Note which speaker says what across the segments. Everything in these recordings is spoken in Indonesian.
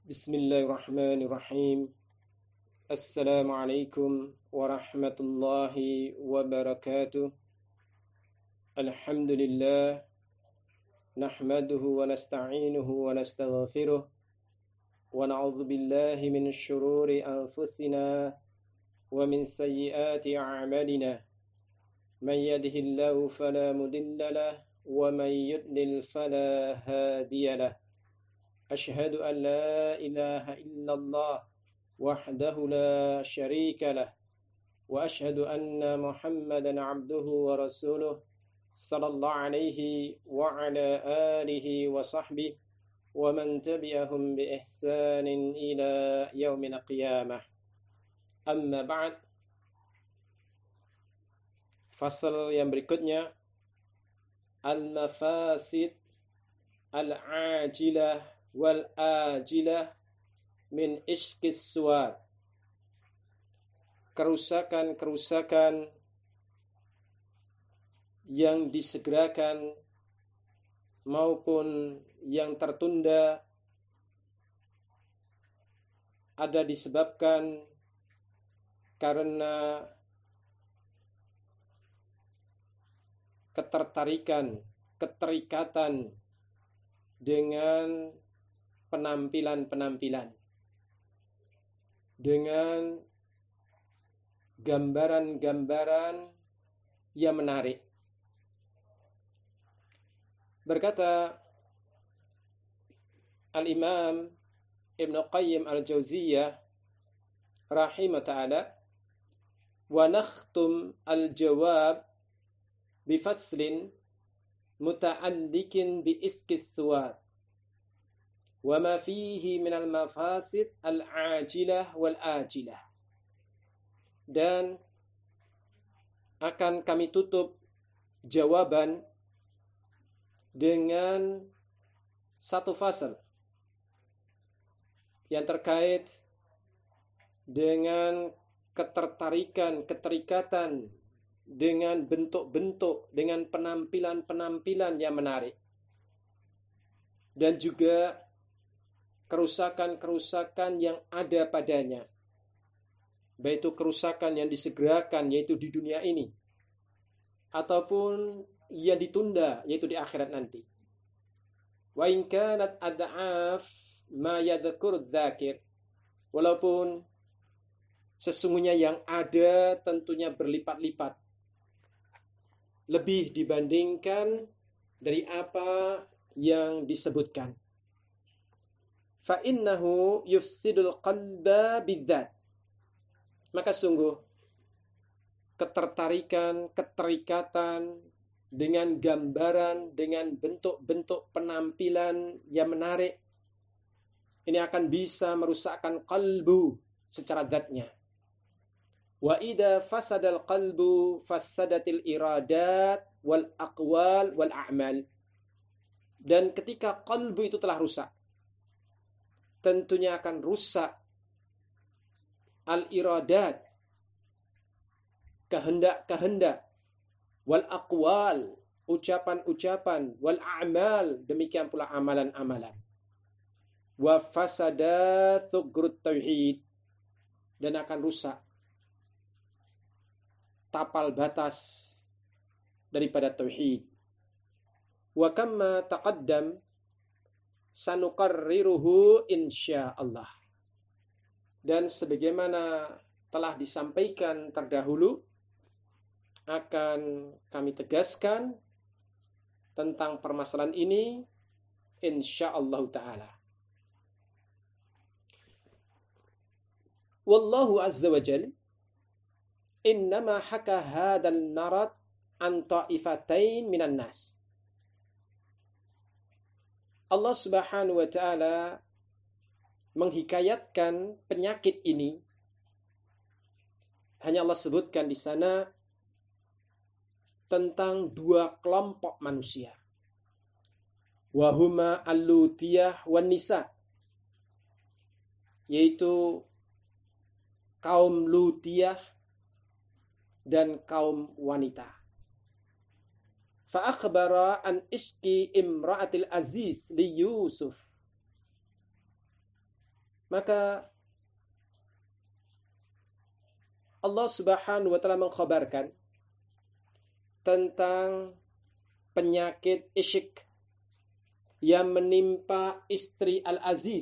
Speaker 1: Bismillahirrahmanirrahim. Assalamualaikum warahmatullahi wabarakatuh. Alhamdulillah. Nahmaduhu wa nasta'inuhu wa nastaghfiruh. Wa na'udzu billahi min syururi anfusina wa min sayyiati a'malina. Man yahdihillahu fala mudilla lahu wa man yudlil fala hadiya lahu. أشهد أن لا إله إلا الله وحده لا شريك له وأشهد أن محمدا عبده ورسوله صلى الله عليه وعلى آله وصحبه ومن تبعهم بإحسان إلى يوم القيامة. أما بعد, fasal yang berikutnya, al-mafasid al-ajilah wal ajilah min iskis suwar. Kerusakan-kerusakan yang disegerakan maupun yang tertunda ada disebabkan karena keterikatan dengan penampilan-penampilan, dengan gambaran-gambaran yang menarik. Berkata Al-Imam Ibn Qayyim Al-Jauziyah rahimah ta'ala, wa nakhtum al-jawab bifaslin muta'allikin bi iskis suwar wa ma fihi minal mafasid al-ajilah wal ajilah. Dan akan kami tutup jawaban dengan satu fasal yang terkait dengan keterikatan dengan bentuk-bentuk, dengan penampilan-penampilan yang menarik, dan juga kerusakan-kerusakan yang ada padanya, baik itu kerusakan yang disegerakan, yaitu di dunia ini, ataupun yang ditunda, yaitu di akhirat nanti. Wa in kanat ad'af ma yadhkur dzakir, walaupun sesungguhnya yang ada tentunya berlipat-lipat, lebih dibandingkan dari apa yang disebutkan. Fa innahu yufsidul qalba bidzat. Maka sungguh keterikatan dengan gambaran, dengan bentuk-bentuk penampilan yang menarik, ini akan bisa merusakkan qalbu secara zatnya. Wa idza fasadal qalbu fasadatil iradat wal aqwal wal a'mal. Dan ketika qalbu itu telah rusak, tentunya akan rusak al-iradat, kehendak-kehendak, wal aqwal, ucapan-ucapan, wal a'mal, demikian pula amalan-amalan. Wa fasada thugrut tauhid, dan akan rusak tapal batas daripada tauhid. Wa kamma taqaddam sanuqarriruhu insyaallah. Dan sebagaimana telah disampaikan terdahulu, akan kami tegaskan tentang permasalahan ini insyaallah ta'ala. Wallahu azza wa jalla innama haka hadal marad an ta'ifatain minan nas. Allah Subhanahu wa ta'ala menghikayatkan penyakit ini, hanya Allah sebutkan di sana tentang dua kelompok manusia. Wahuma al-lutiyah wan nisa, yaitu kaum lutiyah dan kaum wanita. Fa'akhbara an iski imra'atil aziz li Yusuf. Maka Allah Subhanahu wa taala mengkhabarkan tentang penyakit isyik yang menimpa istri Al-Aziz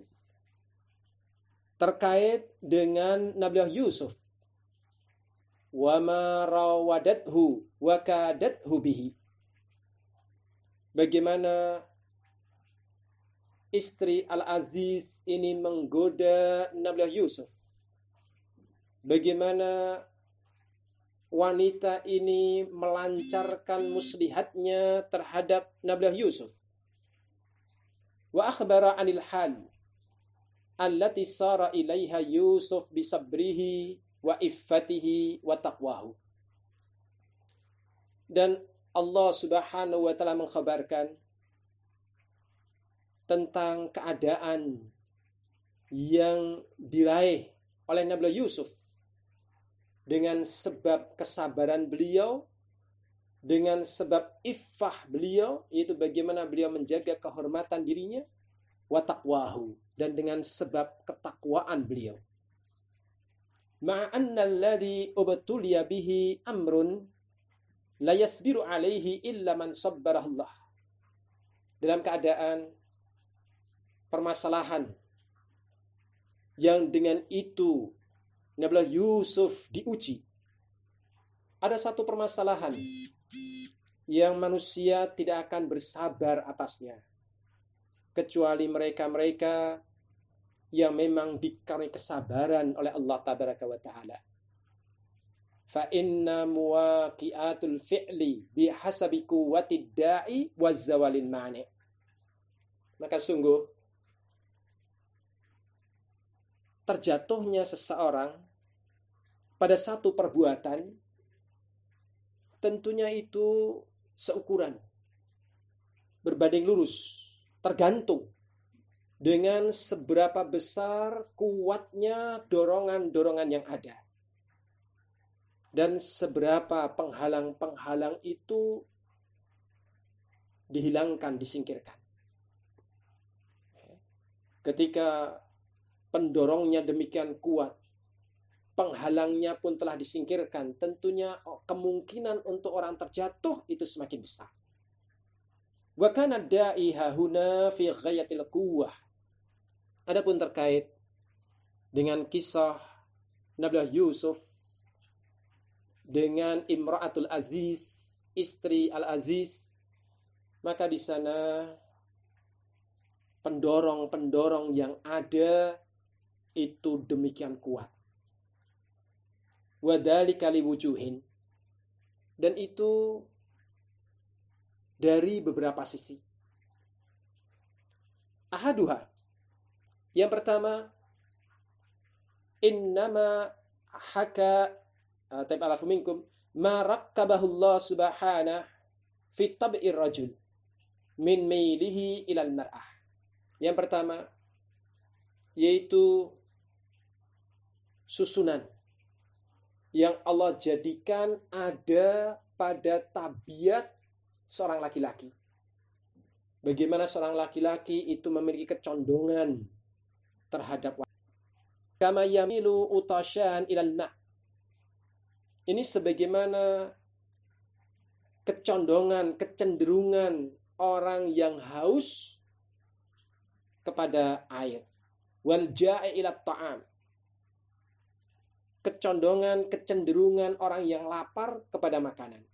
Speaker 1: terkait dengan Nabiullah Yusuf. Wa ma rawadathu wa kadathu bihi. Bagaimana istri Al-Aziz ini menggoda Nabiullah Yusuf. Bagaimana wanita ini melancarkan muslihatnya terhadap Nabiullah Yusuf. Wa akhbara anil hal allati sara ilaiha Yusuf bisabrihi wa iffatihi wa taqwahu. Dan Allah Subhanahu wa taala mengkhabarkan tentang keadaan yang diraih oleh Nabiullah Yusuf dengan sebab kesabaran beliau, dengan sebab iffah beliau, yaitu bagaimana beliau menjaga kehormatan dirinya, wa taqwahu, dan dengan sebab ketakwaan beliau. Ma'anna alladhi ubtuliya bihi amrun la yasbiru alaihi illa man sabbarahullah. Dalam keadaan permasalahan yang dengan itu Nabiullah Yusuf diuji. Ada satu permasalahan yang manusia tidak akan bersabar atasnya, kecuali mereka-mereka yang memang dikaruniai kesabaran oleh Allah Tabaraka wa Ta'ala. Fa inna muwaqi'atul fi'li bihasabi quwwatid da'i wazzawalil mani'. Maka sungguh terjatuhnya seseorang pada satu perbuatan tentunya itu seukuran, berbanding lurus, tergantung dengan seberapa besar kuatnya dorongan-dorongan yang ada dan seberapa penghalang-penghalang itu dihilangkan, disingkirkan. Ketika pendorongnya demikian kuat, penghalangnya pun telah disingkirkan, tentunya kemungkinan untuk orang terjatuh itu semakin besar. Wa kana da'i hahuna fi ghayatil quwwah. Adapun terkait dengan kisah Nabiullah Yusuf dengan Imra'atul Aziz, istri Al-Aziz, maka di sana pendorong-pendorong yang ada itu demikian kuat. Wadhalika liwujuhin, dan itu dari beberapa sisi. Ahaduha, yang pertama, innama haka ta'alafu minkum ma rakkabahullah subhanahu fi tab'ir rajul min mailihi ilal mar'ah. Yang pertama yaitu susunan yang Allah jadikan ada pada tabiat seorang laki-laki. Bagaimana seorang laki-laki itu memiliki kecondongan terhadap wanita. Kama yamilu utasyan ilal ma'. Ini sebagaimana kecondongan, kecenderungan orang yang haus kepada air. Wal ja'i ila ta'am. Kecondongan, kecenderungan orang yang lapar kepada makanan.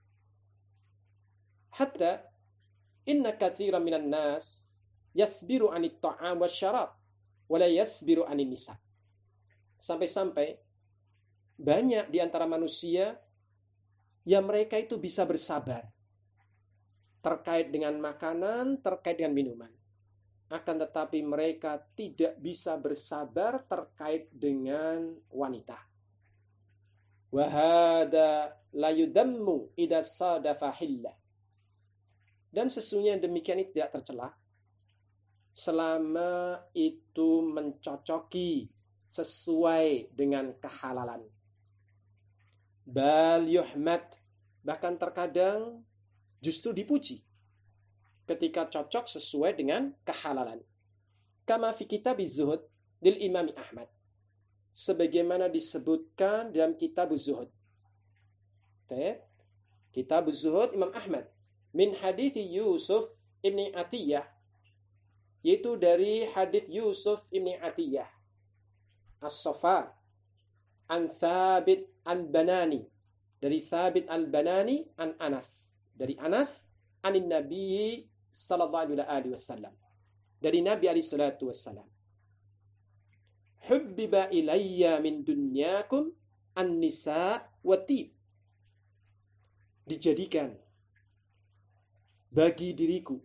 Speaker 1: Hatta inna katsiran minan nas yasbiru 'anit ta'am wasyarab wa la yasbiru 'anin nisa. Sampai-sampai banyak di antara manusia yang mereka itu bisa bersabar terkait dengan makanan, terkait dengan minuman. Akan tetapi mereka tidak bisa bersabar terkait dengan wanita. Wa hada la yudammu idza sadafa hillah. Dan sesungguhnya demikian itu tidak tercela selama itu mencocoki sesuai dengan kehalalan. Bal yuhmad, bahkan terkadang justru dipuji ketika cocok sesuai dengan kehalalan. Kama fi kitabiz zuhud, lil Imam Ahmad, sebagaimana disebutkan dalam Kitab Az-Zuhud. Kitab Az-Zuhud Imam Ahmad min hadits Yusuf ibni Atiyah, yaitu dari hadits Yusuf ibni Atiyah As-Safa an Thabit al-Banani, dari Thabit al-Banani an Anas, dari Anas anin Nabi sallallahu alaihi wasallam, dari Nabi alaihi salatu wasallam, hubbiba ilayya min dunyakum an-nisa wa tib, dijadikan bagi diriku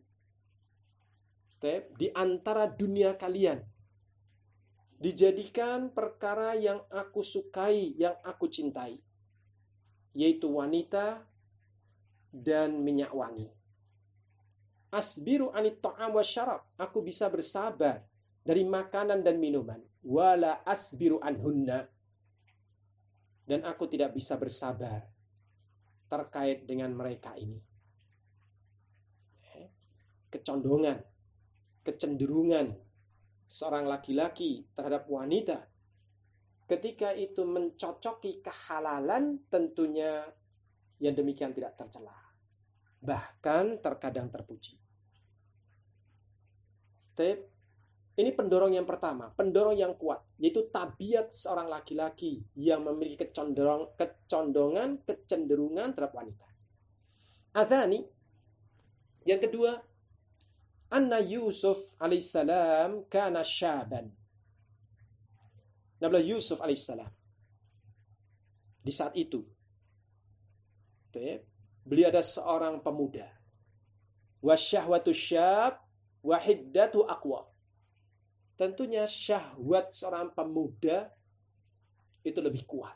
Speaker 1: di antara dunia kalian, dijadikan perkara yang aku sukai, yang aku cintai, yaitu wanita dan minyak wangi. Asbiru anit ta'am wa syarab, aku bisa bersabar dari makanan dan minuman. Wala asbiru anhunna, dan aku tidak bisa bersabar terkait dengan mereka ini. Kecondongan, kecenderungan seorang laki-laki terhadap wanita ketika itu mencocoki kehalalan, tentunya yang demikian tidak tercela, bahkan terkadang terpuji. Ini pendorong yang pertama, pendorong yang kuat, yaitu tabiat seorang laki-laki yang memiliki kecondongan, kecenderungan terhadap wanita. Adzani, yang kedua, anna Yusuf alaihissalam kana syaban. Nabi Yusuf alaihissalam di saat itu, beliau ada seorang pemuda. Wasyahwatu syab wa hiddatu aqwa. Tentunya syahwat seorang pemuda itu lebih kuat.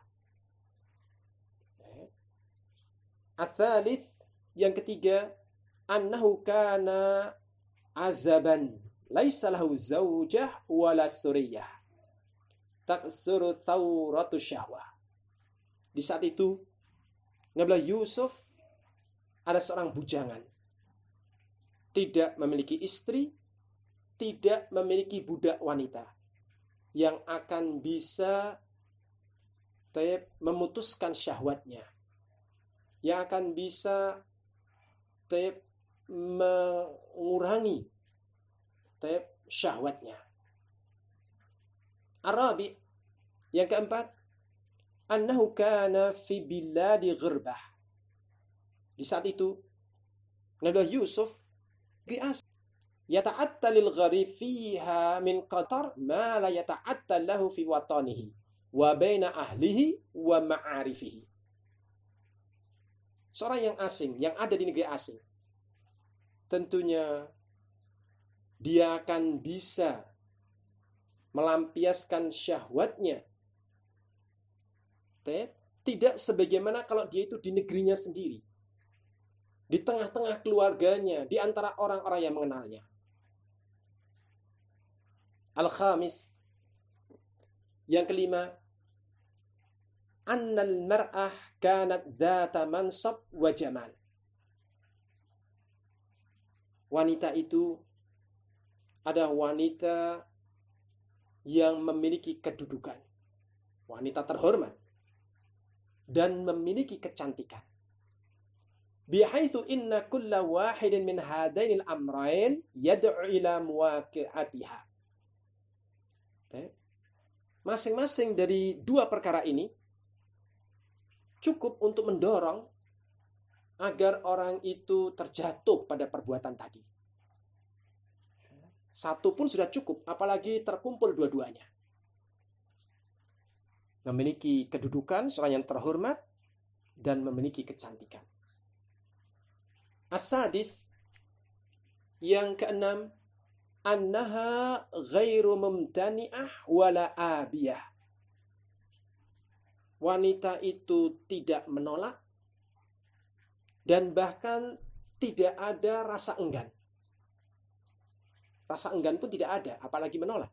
Speaker 1: Ats-tsalits, yang ketiga, annahu kana azaban laisa lahu zaujah wala suriyah taksuru thawratu syahwah. Di saat itu Nabi Yusuf ada seorang bujangan, tidak memiliki istri, tidak memiliki budak wanita yang akan bisa memutuskan syahwatnya, yang akan bisa mengurangi syahwatnya. Arabi, yang keempat, annahu kana fi biladi ghirbah. Di saat itu Nabi Yusuf yata'atta lil gharib fiha min qatar ma la yata'atta lahu fi watanihi wa baina ahlihi wa ma'arifihi. Seorang yang asing, yang ada di negeri asing, tentunya dia akan bisa melampiaskan syahwatnya tidak sebagaimana kalau dia itu di negerinya sendiri, di tengah-tengah keluarganya, di antara orang-orang yang mengenalnya. Al-khamis, yang kelima, annal mar'ah kanat dzata mansab wa jamal. Wanita itu adalah wanita yang memiliki kedudukan, wanita terhormat, dan memiliki kecantikan. Bihaitsu inna kulla wahidin min hadainil amrayn yad'u ila muwaqi'atiha. Masing-masing dari dua perkara ini cukup untuk mendorong agar orang itu terjatuh pada perbuatan tadi. Satu pun sudah cukup, apalagi terkumpul dua-duanya. Memiliki kedudukan, seorang yang terhormat, dan memiliki kecantikan. As-sadis, yang keenam, annaha ghairu mumtani'ah wala abiyah. Wanita itu tidak menolak dan bahkan tidak ada rasa enggan. Rasa enggan pun tidak ada, apalagi menolak.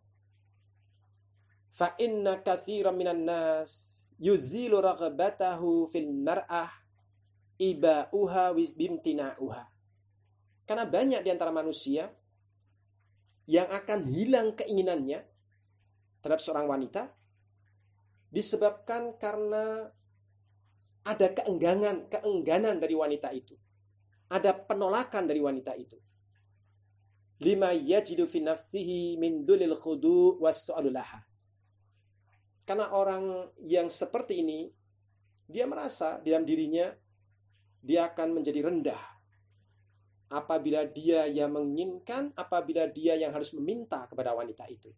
Speaker 1: Fa inna katsiran minan nas yuzilu raghabatahu fil mar'ah ibauha bimtina'uha. Karena banyak di antara manusia yang akan hilang keinginannya terhadap seorang wanita disebabkan karena ada keengganan dari wanita itu. Ada penolakan dari wanita itu. Lima yajidu fi nafsihi min dulil khudu was-su'alu laha. Karena orang yang seperti ini, dia merasa dalam dirinya dia akan menjadi rendah apabila dia yang menginginkan, apabila dia yang harus meminta kepada wanita itu.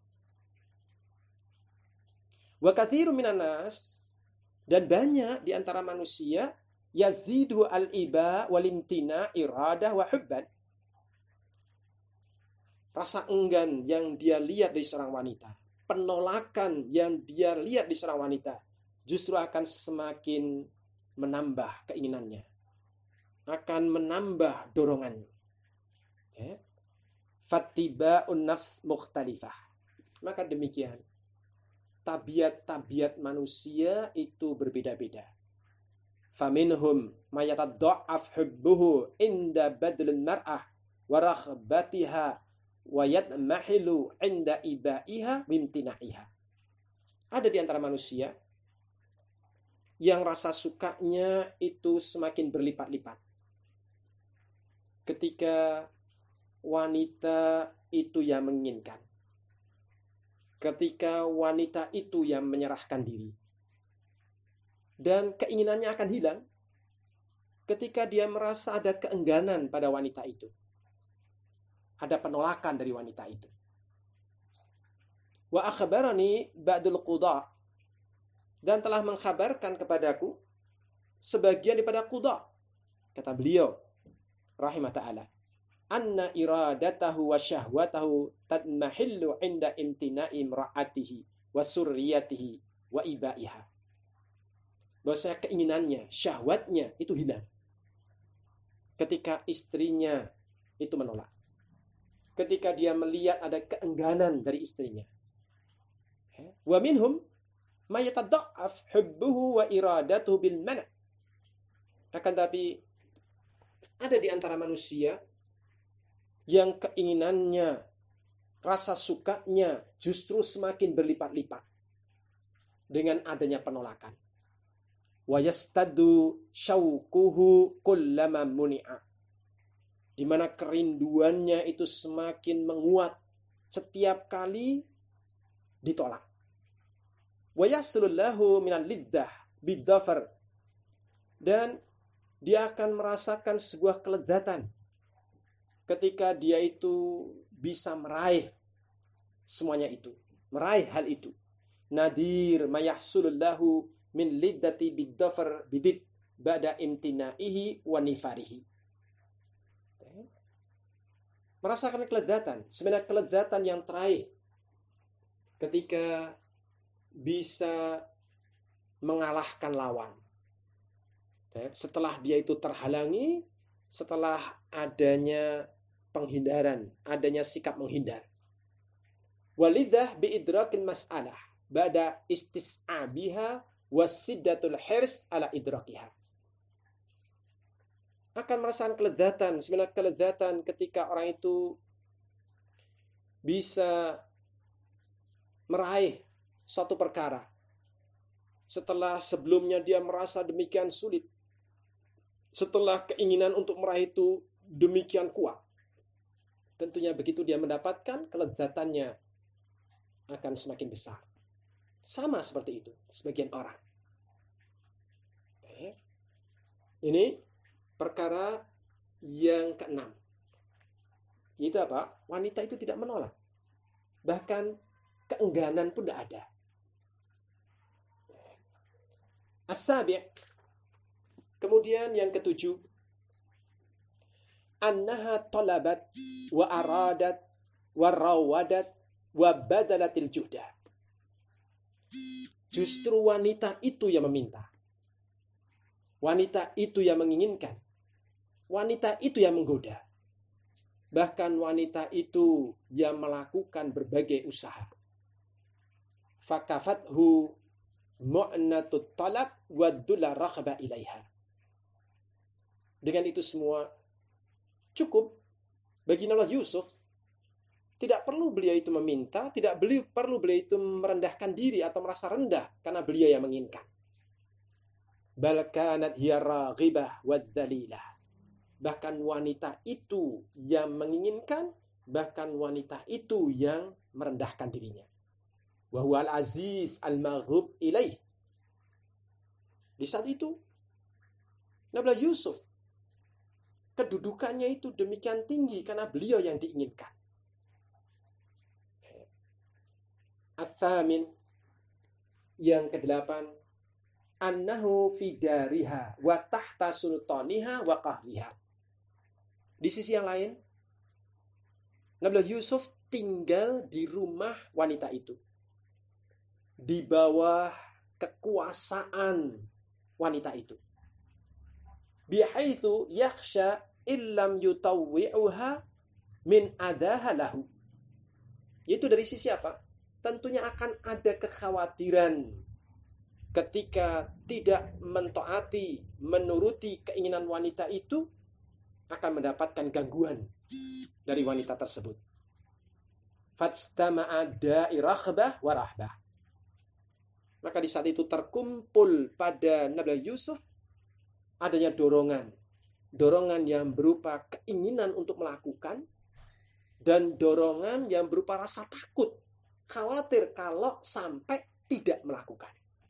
Speaker 1: Wa katsirun minan nas, dan banyak di antara manusia yazidu al-iba wal imtina iradah wa hubban. Rasa enggan yang dia lihat dari seorang wanita, penolakan yang dia lihat di seorang wanita justru akan semakin menambah keinginannya, akan menambah dorongannya. Fattiba'un nafs mukhtalifah. Maka demikian, tabiat-tabiat manusia itu berbeda-beda. Faminhum mayatadha'af hubbuhu inda badlil mar'ah wa raghbatiha wa yatmahilu inda ibaiha bimtina'iha. Ada di antara manusia yang rasa sukanya itu semakin berlipat-lipat ketika wanita itu yang menginginkan, ketika wanita itu yang menyerahkan diri, dan keinginannya akan hilang ketika dia merasa ada keengganan pada wanita itu, ada penolakan dari wanita itu. Wa akhbarani ba'dul qudha, dan telah mengkhabarkan kepadaku sebagian daripada qudha, kata beliau rahimah ta'ala, anna iradatahu wa syahwatahu tadmahillu inda imtina'i imra'atihi wa surriyatihi wa ibaiha. Bahwasanya keinginannya, syahwatnya itu hilang ketika istrinya itu menolak, ketika dia melihat ada keengganan dari istrinya. Wa minhum ma yatadha'af hubbuhu wa iradatuhu bil mana'. Akan tapi ada di antara manusia yang keinginannya, rasa sukanya justru semakin berlipat-lipat dengan adanya penolakan. Wa yastaddu syauquhu kullama muni'a, di mana kerinduannya itu semakin menguat setiap kali ditolak. Wa yasulullahu minal lidzah bidzafar, dan dia akan merasakan sebuah kelezatan ketika dia itu bisa meraih semuanya itu, meraih hal itu. Nadir mayahsulullahu min lidzati bidzafar bidid ba'da imtina'ihi wa nifarihi. Merasakan kelezatan, sebenarnya kelezatan yang terakhir ketika bisa mengalahkan lawan. Setelah dia itu terhalangi, setelah adanya penghindaran, adanya sikap menghindar. Walidzah biidrakil mas'alah ba'da istis'abiha wasiddatul hirs ala idrakiha. Akan merasakan kelezatan, sebenarnya kelezatan ketika orang itu bisa meraih satu perkara setelah sebelumnya dia merasa demikian sulit, setelah keinginan untuk meraih itu demikian kuat. Tentunya begitu dia mendapatkan, kelezatannya akan semakin besar. Sama seperti itu sebagian orang. Ini perkara yang keenam. Yaitu apa? Wanita itu tidak menolak. Bahkan keengganan pun tidak ada. As-sabi', kemudian yang ketujuh, annaha talabat wa aradat wa rawadat wa badalatil juhda. Justru wanita itu yang meminta, wanita itu yang menginginkan, wanita itu yang menggoda, bahkan wanita itu yang melakukan berbagai usaha. Fakafathu mu'natut talab wa dulla raghba ilaiha. Dengan itu semua cukup bagi Nabi Yusuf Tidak perlu beliau itu meminta, perlu beliau itu merendahkan diri atau merasa rendah karena beliau yang menginginkan. Bal kanat hiya raghibah wadzalilah. Bahkan wanita itu yang menginginkan, bahkan wanita itu yang merendahkan dirinya. Wa huwal aziz al-maghub ilaih. Di saat itu Nabi Yusuf kedudukannya itu demikian tinggi karena beliau yang diinginkan. Ats-tsamin, yang ke-8, annahu fi dariha wa tahta sultaniha wa qahriha. Di sisi yang lain, Nabi Yusuf tinggal di rumah wanita itu, di bawah kekuasaan wanita itu. Bihaitsu yakhsha illam yutawwi'uha min adaha lahu. Yaitu dari sisi apa? Tentunya akan ada kekhawatiran ketika tidak mentaati, menuruti keinginan wanita itu, akan mendapatkan gangguan dari wanita tersebut. Fastama'a da'irakhbah wa rahbah. Maka di saat itu terkumpul pada Nabi Yusuf adanya dorongan yang berupa keinginan untuk melakukan, dan dorongan yang berupa rasa takut, khawatir kalau sampai tidak melakukan.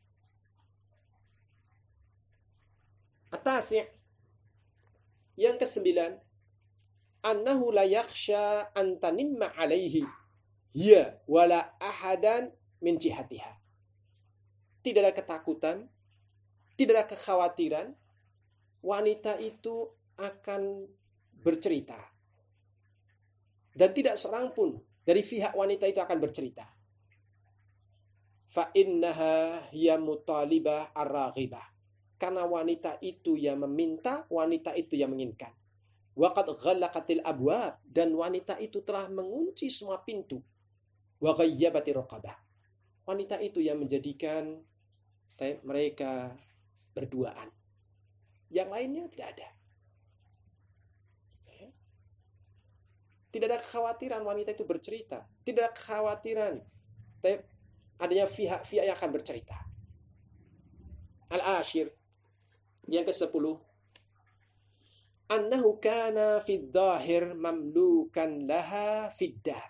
Speaker 1: Atasnya, yang ke-9, annahu la yakhsha an tanimma alaihi hiya wala ahadan min jihatiha. Tidak ada ketakutan, tidak ada kekhawatiran wanita itu akan bercerita, dan tidak seorang pun dari pihak wanita itu akan bercerita. Fa innaha hiya mutalibah ar-raghibah. Karena wanita itu yang meminta, wanita itu yang menginginkan. Wa qad ghallaqatil abwab, dan wanita itu telah mengunci semua pintu. Wa ghayyabati raqabah. Wanita itu yang menjadikan mereka berduaan. Yang lainnya tidak ada. Tidak ada kekhawatiran wanita itu bercerita. Tidak ada kekhawatiran adanya pihak-pihak yang akan bercerita. Al-ashir, yang ke-10, annahu kana fi dhahir mamlukan laha fid dar.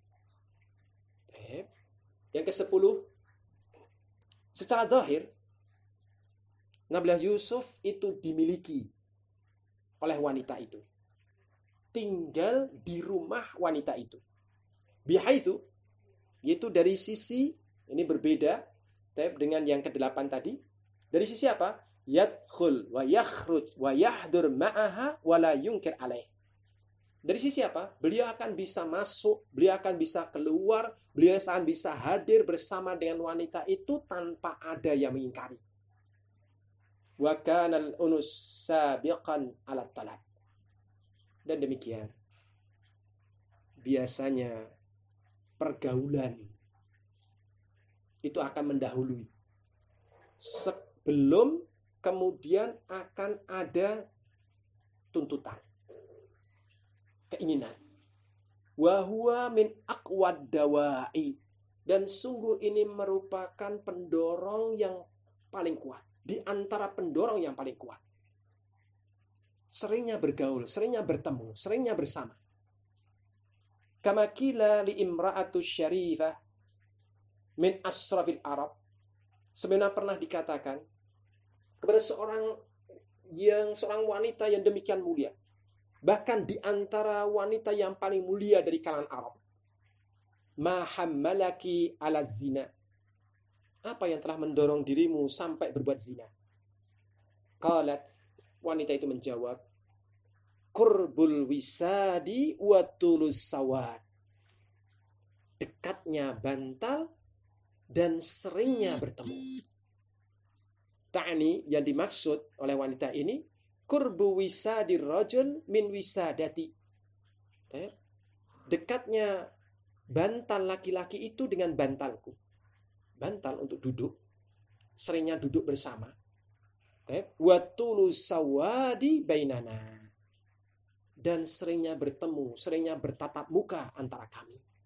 Speaker 1: Yang ke-10, secara zahir Nabi Yusuf itu dimiliki oleh wanita itu, tinggal di rumah wanita itu. Bihaitsu, yaitu dari sisi, ini berbeda dengan yang ke-8 tadi. Dari sisi apa? Yadkhul wa yakhruj wa yahdur ma'aha wa la yunkir alaih. Dari sisi apa? Beliau akan bisa masuk, beliau akan bisa keluar, beliau akan bisa hadir bersama dengan wanita itu tanpa ada yang mengingkari. Wa kana al-unus sabiqan 'ala talab. Dan demikian biasanya pergaulan itu akan mendahului sebelum kemudian akan ada tuntutan, keinginan. Wa huwa min aqwad dawa'i, dan sungguh ini merupakan pendorong yang paling kuat, di antara pendorong yang paling kuat. Seringnya bergaul, seringnya bertemu, seringnya bersama. Kama qila li imra'atu syarifah min asrafil Arab. Sebenarnya pernah dikatakan kepada seorang wanita yang demikian mulia, bahkan di antara wanita yang paling mulia dari kalangan Arab. Ma hammalaki ala zina. Apa yang telah mendorong dirimu sampai berbuat zina? Qalat, wanita itu menjawab, qurbul wisadi wa tulus sawad. Dekatnya bantal dan seringnya bertemu. Ta'ni, yang dimaksud oleh wanita ini, qurbu wisadir rajul min wisadati. Dekatnya bantal laki-laki itu dengan bantalku. Bantal untuk duduk, seringnya duduk bersama. Wa tulus sawadi bainana, dan seringnya bertemu, seringnya bertatap muka antara kami.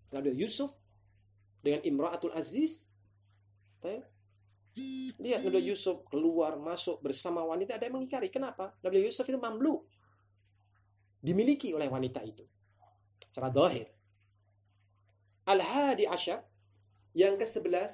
Speaker 1: Nabi Yusuf dengan Imra'atul Aziz. Lihat Nabi Yusuf keluar masuk bersama wanita, ada yang mengingkari. Kenapa? Nabi Yusuf itu mamluk, dimiliki oleh wanita itu secara zahir. Al-hadi asyar, yang ke-11,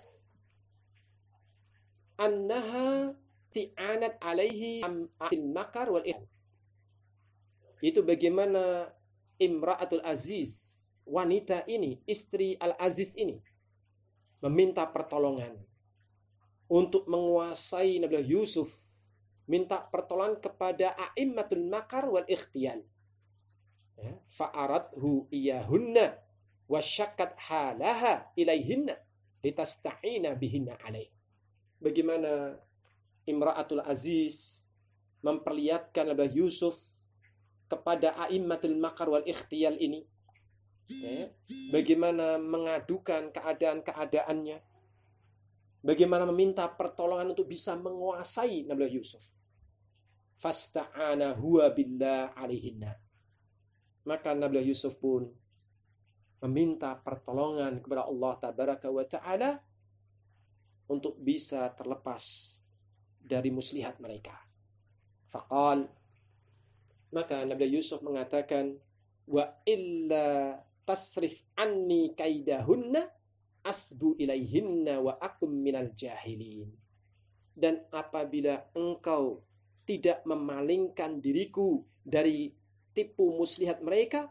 Speaker 1: annaha ti'anat alaihi al makar wal ihsan. Itu bagaimana Imra'atul Aziz, wanita ini, istri Al-Aziz ini, meminta pertolongan untuk menguasai Nabi Yusuf, minta pertolongan kepada a'immatul makar wal ikhtiyal. Ya, fa'aradhu iyahunna wa syakkat halaha ilaihinna litasta'ina bihinna alaih. Bagaimana Imra'atul Aziz memperlihatkan Nabi Yusuf kepada a'immatul makar wal ikhtiyal ini. Ya, bagaimana mengadukan keadaan-keadaannya, bagaimana meminta pertolongan untuk bisa menguasai Nabi Yusuf. Fasta'ana huwa billah alaihinna. Maka Nabi Yusuf pun meminta pertolongan kepada Allah Tabaraka wa Ta'ala untuk bisa terlepas dari muslihat mereka. Faqal, maka Nabi Yusuf mengatakan, wa illa tasrif anni kaidahunna asbu ilaihinna wa akum minal jahilin. Dan apabila engkau tidak memalingkan diriku dari tipu muslihat mereka,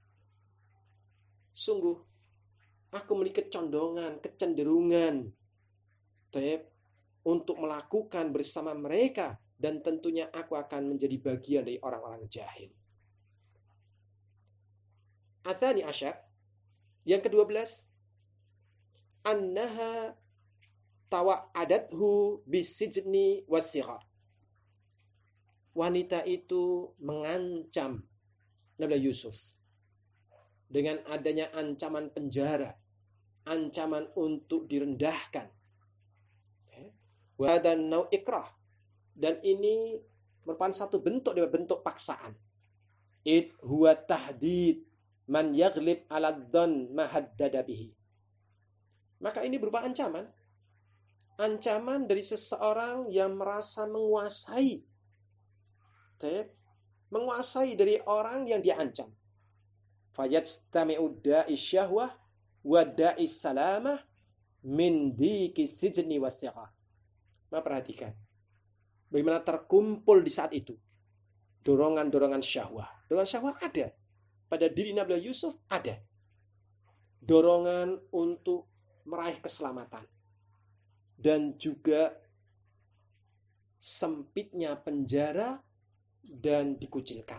Speaker 1: sungguh aku memiliki kecondongan, kecenderungan untuk melakukan bersama mereka, dan tentunya aku akan menjadi bagian dari orang-orang jahil. Athani asyar, yang ke-12, annaha tawa'adathu bisijni wasighar. Wanita itu mengancam Nabi Yusuf dengan adanya ancaman penjara, ancaman untuk direndahkan. Wa dan nau ikrah, dan ini merupakan satu bentuk dari bentuk paksaan. It huwa tahdid man yaghlib 'ala dzan ma haddada bihi. Maka ini berupa ancaman. Ancaman dari seseorang yang merasa menguasai. Menguasai dari orang yang dia ancam. Fayajtami'u da'i syahwah wa da'i salamah min diki sijni wasighar. Nah, perhatikan bagaimana terkumpul di saat itu dorongan-dorongan syahwah. Dorongan syahwah ada pada diri Nabi Yusuf, ada dorongan untuk meraih keselamatan, dan juga sempitnya penjara dan dikucilkan.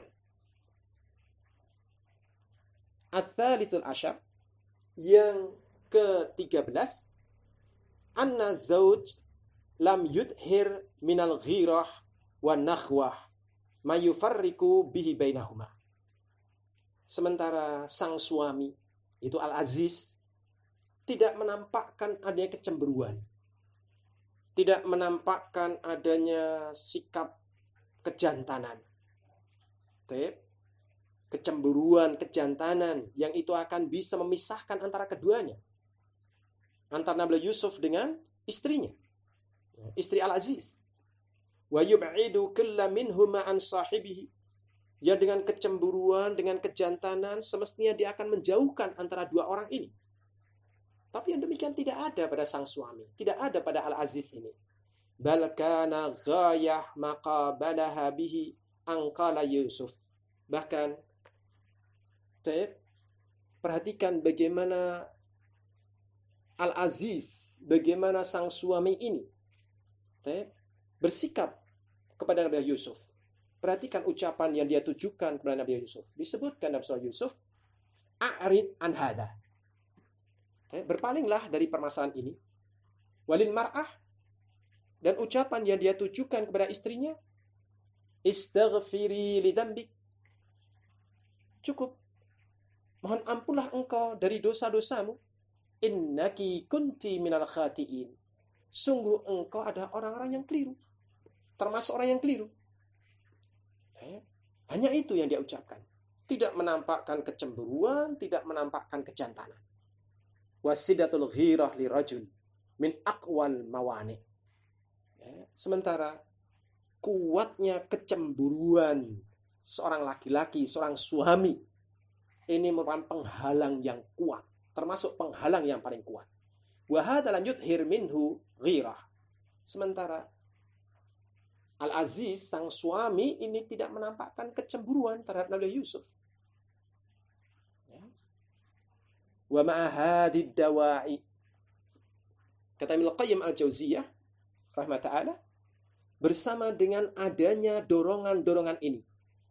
Speaker 1: Ats-tsalitsul asyar, yang ke-13, anna zauj lam yudhir minal ghirah wa nakhwah ma yufarriqu bihi bainahuma. Sementara sang suami, itu Al-Aziz, tidak menampakkan adanya kecemburuan, tidak menampakkan adanya sikap kejantanan, kecemburuan, kejantanan yang itu akan bisa memisahkan antara keduanya, antara Nabi Yusuf dengan istrinya, istri Al-Aziz. Wa yub'idu kulla minhuma an sahibihi. Ya, dengan kecemburuan, dengan kejantanan, semestinya dia akan menjauhkan antara dua orang ini. Tapi yang demikian tidak ada pada sang suami, tidak ada pada Al-Aziz ini. Bal kana ghayah maqabalaha bihi anqala Yusuf. Bahkan perhatikan bagaimana Al-Aziz, bagaimana sang suami ini bersikap kepada Nabi Yusuf. Perhatikan ucapan yang dia tujukan kepada Nabi Yusuf. Disebutkan dalam surah Yusuf, a'rid an hada. Berpalinglah dari permasalahan ini. Walil mar'ah, dan ucapan yang dia tujukan kepada istrinya, istaghfiri li dzambik. Cukup. Mohon ampunlah engkau dari dosa-dosamu. Innaki kunti minal khati'in. Sungguh engkau ada orang-orang yang keliru. Termasuk orang yang keliru. Hanya itu yang dia ucapkan. Tidak menampakkan kecemburuan, tidak menampakkan kejantanan. wasidatul ghirah li rajul min aqwal mawani. Ya, sementara kuatnya kecemburuan seorang laki-laki, seorang suami, ini merupakan penghalang yang kuat, termasuk penghalang yang paling kuat. Wa hadza lam yudhir minhu ghirah. Sementara Al-Aziz, sang suami, ini tidak menampakkan kecemburuan terhadap Nabi Yusuf. Wa ma'a hadid dawa'i. Kata Ibnu Qayyim Al-Jauziyah rahimahullah ta'ala, bersama dengan adanya dorongan-dorongan ini,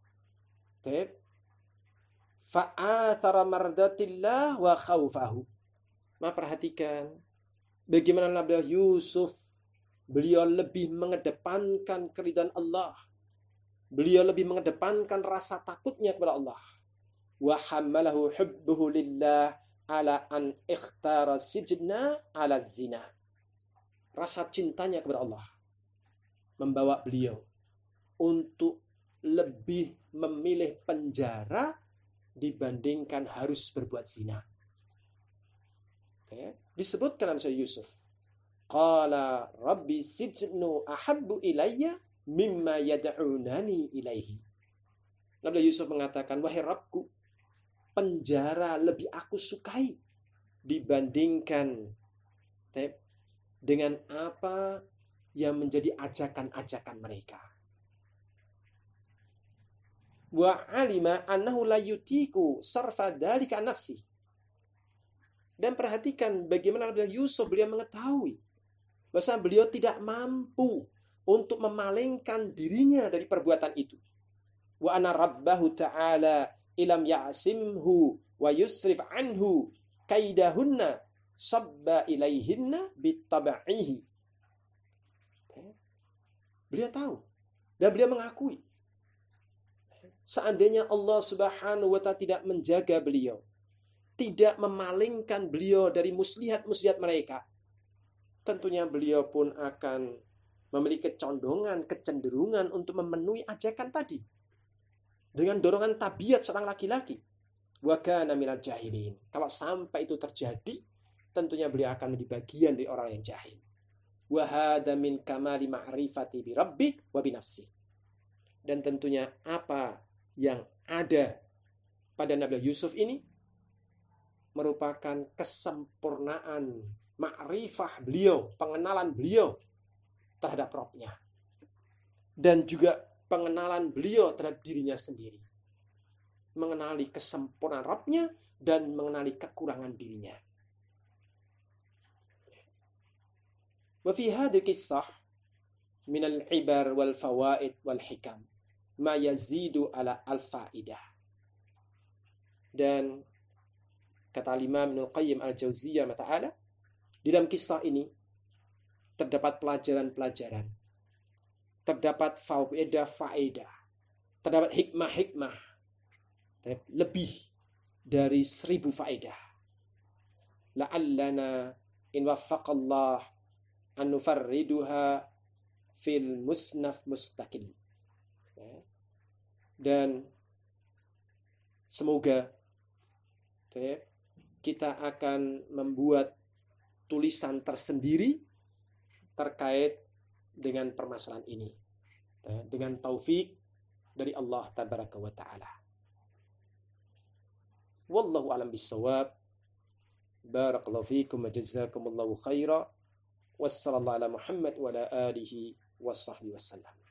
Speaker 1: fa'athara mardatillah wa khawfahu. Nah, perhatikan bagaimana Nabi Yusuf, beliau lebih mengedepankan keridhaan Allah. Beliau lebih mengedepankan rasa takutnya kepada Allah. Wa hammalahu hubbuhu lillah ala an ikhtara sijna ala zina. Rasa cintanya kepada Allah membawa beliau untuk lebih memilih penjara dibandingkan harus berbuat zina. Disebutkan dalam surah Yusuf, qala rabbi sijnu ahabbu ilayya mimma yad'unani ilaihi. Nabi Yusuf mengatakan, wahai Rabbku, penjara lebih aku sukai dibandingkan dengan apa yang menjadi ajakan-ajakan mereka. Wa alima annahu la yutiku sarfa dzalika an nafsi. Dan perhatikan bagaimana Nabi Yusuf, beliau mengetahui bahwa beliau tidak mampu untuk memalingkan dirinya dari perbuatan itu. Wa ana rabbahu ta'ala ilam ya'simhu wa yusrif anhu kaidahunna sabba ilaihinna bitab'ihi. Beliau tahu dan beliau mengakui, seandainya Allah Subhanahu wa ta'ala tidak menjaga beliau, tidak memalingkan beliau dari muslihat-muslihat mereka, tentunya beliau pun akan memiliki kecenderungan untuk memenuhi ajakan tadi dengan dorongan tabiat seorang laki-laki. Wa kana minal jahilin. Kalau sampai itu terjadi, tentunya beliau akan menjadi bagian dari orang yang jahil. Wa hadza min kamali ma'rifati bi rabbi wa bi nafsi. Dan tentunya apa yang ada pada Nabi Yusuf ini merupakan kesempurnaan ma'rifah beliau, pengenalan beliau terhadap Rabb-nya. Dan juga pengenalan beliau terhadap dirinya sendiri. Mengenali kesempurnaan Rabb-nya dan mengenali kekurangan dirinya. Wa fi hadhihi qissah min al-ibar wal fawaid wal hikam ma yazidu ala al-faidah. Dan kata Imam Ibnu Qayyim Al-Jauziyah ta'ala, di dalam kisah ini terdapat pelajaran-pelajaran, terdapat faedah, terdapat hikmah-hikmah, lebih dari 1000 faedah. La'allana in waffaqallah an nufarriduha fil musnaf mustaqil. Dan semoga kita akan membuat tulisan tersendiri terkait dengan permasalahan ini dengan taufik dari Allah tabaraka wa ta'ala. Wallahu a'lam bissawab. Barakallahu fikum wa jazakumullahu khaira. Wassallallahu ala Muhammad wa ala alihi wa sahbihi wasallam.